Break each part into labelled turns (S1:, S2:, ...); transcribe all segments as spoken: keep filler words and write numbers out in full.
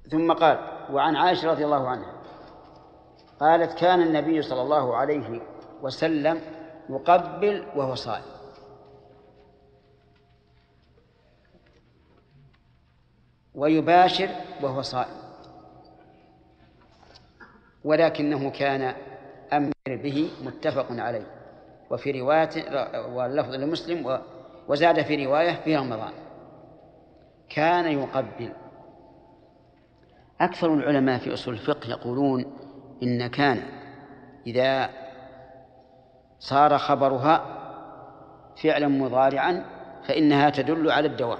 S1: ثم قال: وعن عائشة رضي الله عنها قالت: كان النبي صلى الله عليه وسلم يقبل وهو صائم. ويباشر وهو صائم، ولكنه كان أمر به متفق عليه. وفي رواية واللفظ لمسلم وزاد في رواية في رمضان كان يقبل. أكثر العلماء في أصول الفقه يقولون إن كان إذا صار خبرها فعلا مضارعا فإنها تدل على الدوام،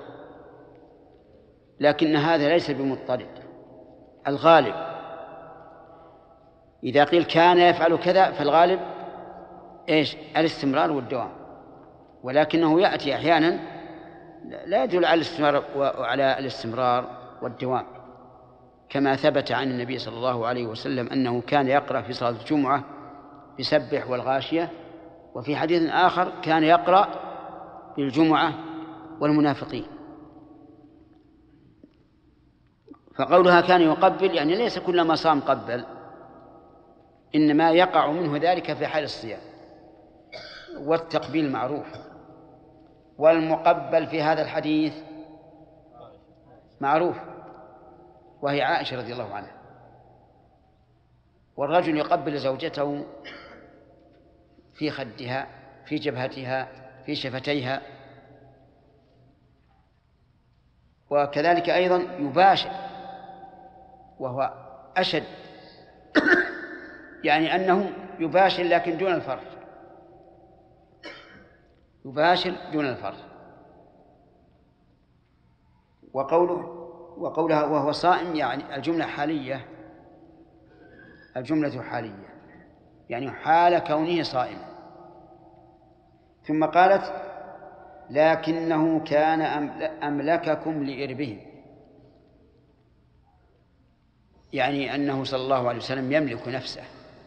S1: لكن هذا ليس بمضطرد. الغالب إذا قيل كان يفعل كذا فالغالب إيش؟ الاستمرار والدوام، ولكنه يأتي أحيانا لا يدل على الاستمرار وعلى الاستمرار والدوام، كما ثبت عن النبي صلى الله عليه وسلم أنه كان يقرأ في صلاة الجمعة بسبح والغاشية، وفي حديث آخر كان يقرأ بالجمعة والمنافقين. فقولها كان يقبل يعني ليس كلما صام قبل، إنما يقع منه ذلك في حال الصيام. والتقبيل معروف. والمقبل في هذا الحديث معروف، وهي عائشة رضي الله عنها. والرجل يقبل زوجته في خدها، في جبهتها، في شفتيها، وكذلك أيضا يباشر وهو أشد يعني أنه يباشر لكن دون الفرج، يباشر دون الفرج. وقوله وقولها وهو صائم يعني الجملة حالية، الجملة حالية يعني حال كونه صائما. ثم قالت: لكنه كان أملككم لإربه، يعني أنه صلى الله عليه وسلم يملك نفسه،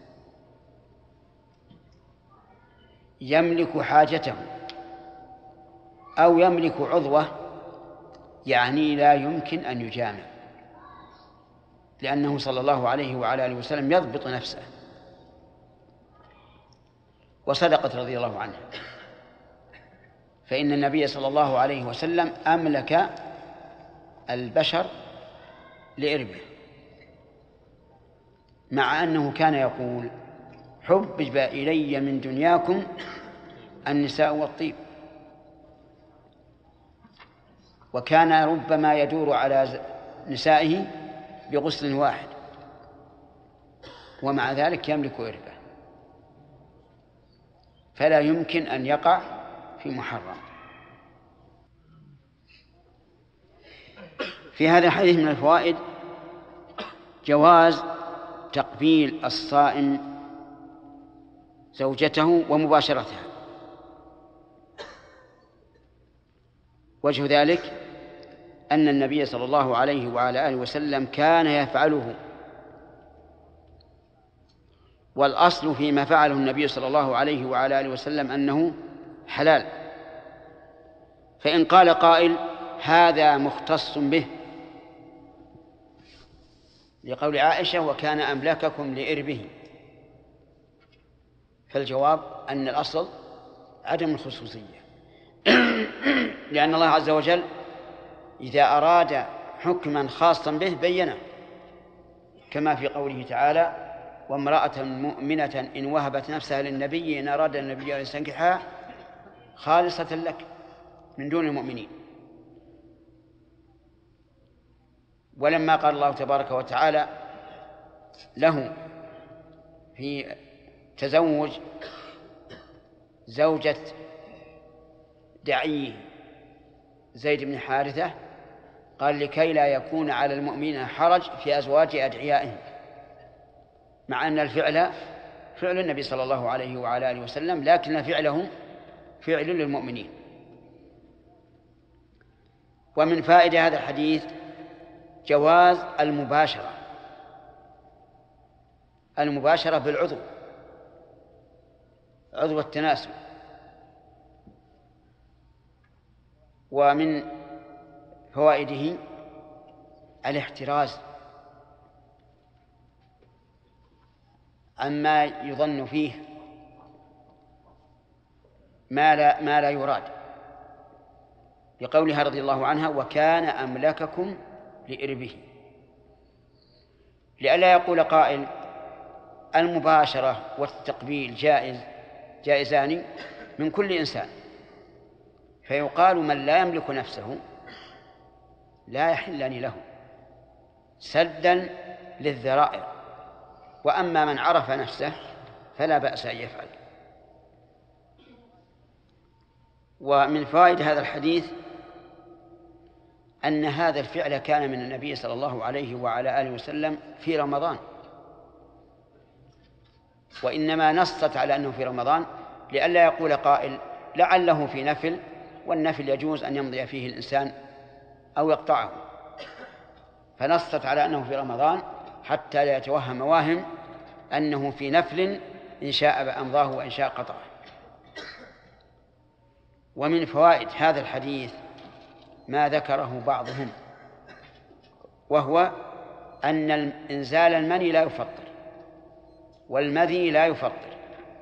S1: يملك حاجته أو يملك عضوه، يعني لا يمكن أن يجامع، لأنه صلى الله عليه وعلى آله وسلم يضبط نفسه. وصدقت رضي الله عنها، فإن النبي صلى الله عليه وسلم أملك البشر لإربه، مع أنه كان يقول: حبب إلي من دنياكم النساء والطيب. وكان ربما يدور على نسائه بغسل واحد، ومع ذلك يملك إربه، فلا يمكن أن يقع في محرم. في هذا الحديث من الفوائد جواز تقبيل الصائم زوجته ومباشرتها. وجه ذلك أن النبي صلى الله عليه وعلى آله وسلم كان يفعله، والأصل فيما فعله النبي صلى الله عليه وعلى آله وسلم أنه حلال. فإن قال قائل: هذا مختص به لقول عائشة: وكان أملككم لإربه، فالجواب أن الأصل عدم الخصوصية، لأن الله عز وجل إذا أراد حكما خاصا به بينه، كما في قوله تعالى: وامرأة مؤمنة إن وهبت نفسها للنبي إن أراد النبي أن يستنكحها خالصة لك من دون المؤمنين. ولما قال الله تبارك وتعالى له في تزوج زوجة دعيه زيد بن حارثة قال: لكي لا يكون على المؤمنين حرج في أزواج أدعيائهم، مع أن الفعل فعل النبي صلى الله عليه وعلى آله وسلم، لكن فعله فعل للمؤمنين. ومن فائدة هذا الحديث جواز المباشرة، المباشرة بالعضو، عضو التناسل. ومن فوائده الاحتراز عما يظن فيه ما لا, ما لا يراد، لقولها رضي الله عنها: وكان أملككم لإربه، لئلا يقول قائل: المباشرة والتقبيل جائز جائزان من كل إنسان، فيقال من لا يملك نفسه لا يحلان له سدا للذرائع، وأما من عرف نفسه فلا بأس أن يفعل. ومن فوائد هذا الحديث أن هذا الفعل كان من النبي صلى الله عليه وعلى آله وسلم في رمضان، وإنما نصت على أنه في رمضان لئلا يقول قائل لعله في نفل، والنفل يجوز أن يمضي فيه الإنسان أو يقطعه، فنصت على أنه في رمضان حتى لا يتوهم واهم أنه في نفل إن شاء أمضاه وإن شاء قطعه. ومن فوائد هذا الحديث ما ذكره بعضهم، وهو أن إنزال المني لا يفطر والمذي لا يفطر.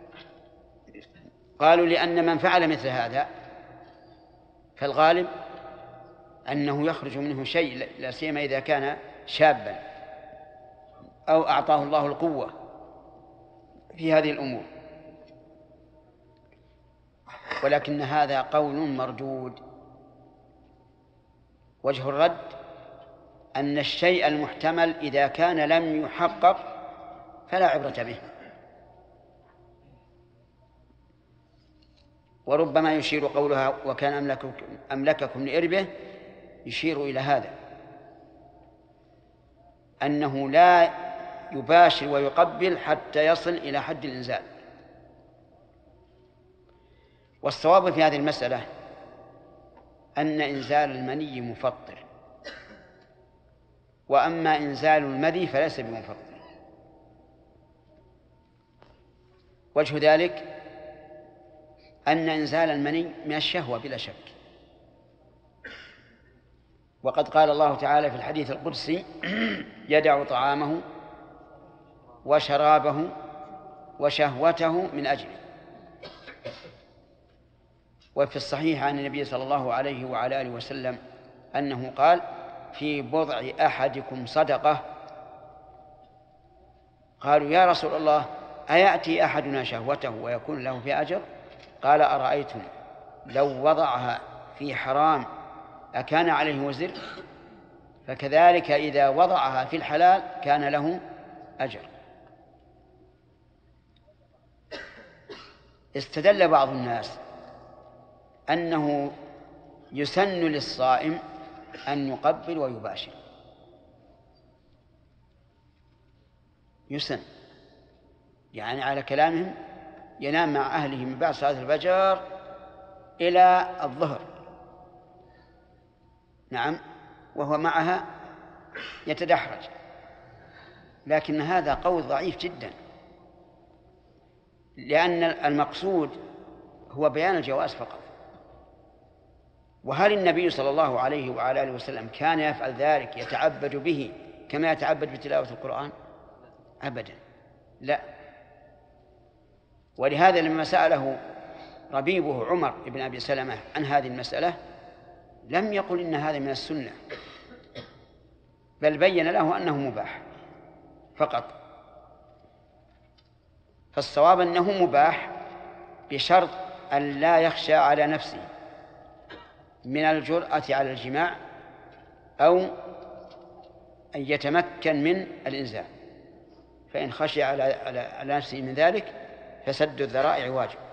S1: قالوا لأن من فعل مثل هذا فالغالب أنه يخرج منه شيء، لا سيما إذا كان شابا أو أعطاه الله القوة في هذه الأمور. ولكن هذا قول مردود. وجه الرد أن الشيء المحتمل إذا كان لم يحقق فلا عبرة به، وربما يشير قولها وكان أملككم, أملككم لإربه يشير إلى هذا، أنه لا يباشر ويقبل حتى يصل إلى حد الإنزال. والصواب في هذه المسألة أن إنزال المني مفطر، وأما إنزال المذي فليس بمفطر. وجه ذلك أن إنزال المني من الشهوة بلا شك، وقد قال الله تعالى في الحديث القدسي: يدع طعامه وشرابه وشهوته من أجله. وفي الصحيح عن النبي صلى الله عليه وعلى آله وسلم أنه قال: في بضع أحدكم صدقة. قالوا: يا رسول الله، أيأتي أحدنا شهوته ويكون له في أجر؟ قال: أرأيتم لو وضعها في حرام أكان عليه وزر؟ فكذلك إذا وضعها في الحلال كان له أجر. استدل بعض الناس أنه يسن للصائم أن يقبل ويباشر، يسن يعني على كلامهم ينام مع أهله من بعد صلاة الفجر إلى الظهر، نعم، وهو معها يتدحرج، لكن هذا قول ضعيف جدا، لأن المقصود هو بيان الجواز فقط. وهل النبي صلى الله عليه وعلى آله وسلم كان يفعل ذلك يتعبد به كما يتعبد بتلاوة القرآن؟ أبدا لا. ولهذا لما سأله ربيبه عمر بن أبي سلمة عن هذه المسألة لم يقل إن هذا من السنة، بل بين له أنه مباح فقط. فالصواب أنه مباح بشرط أن لا يخشى على نفسه من الجرأة على الجماع أو أن يتمكن من الإنزال، فإن خشي على على نفسه من ذلك فسد الذرائع واجب.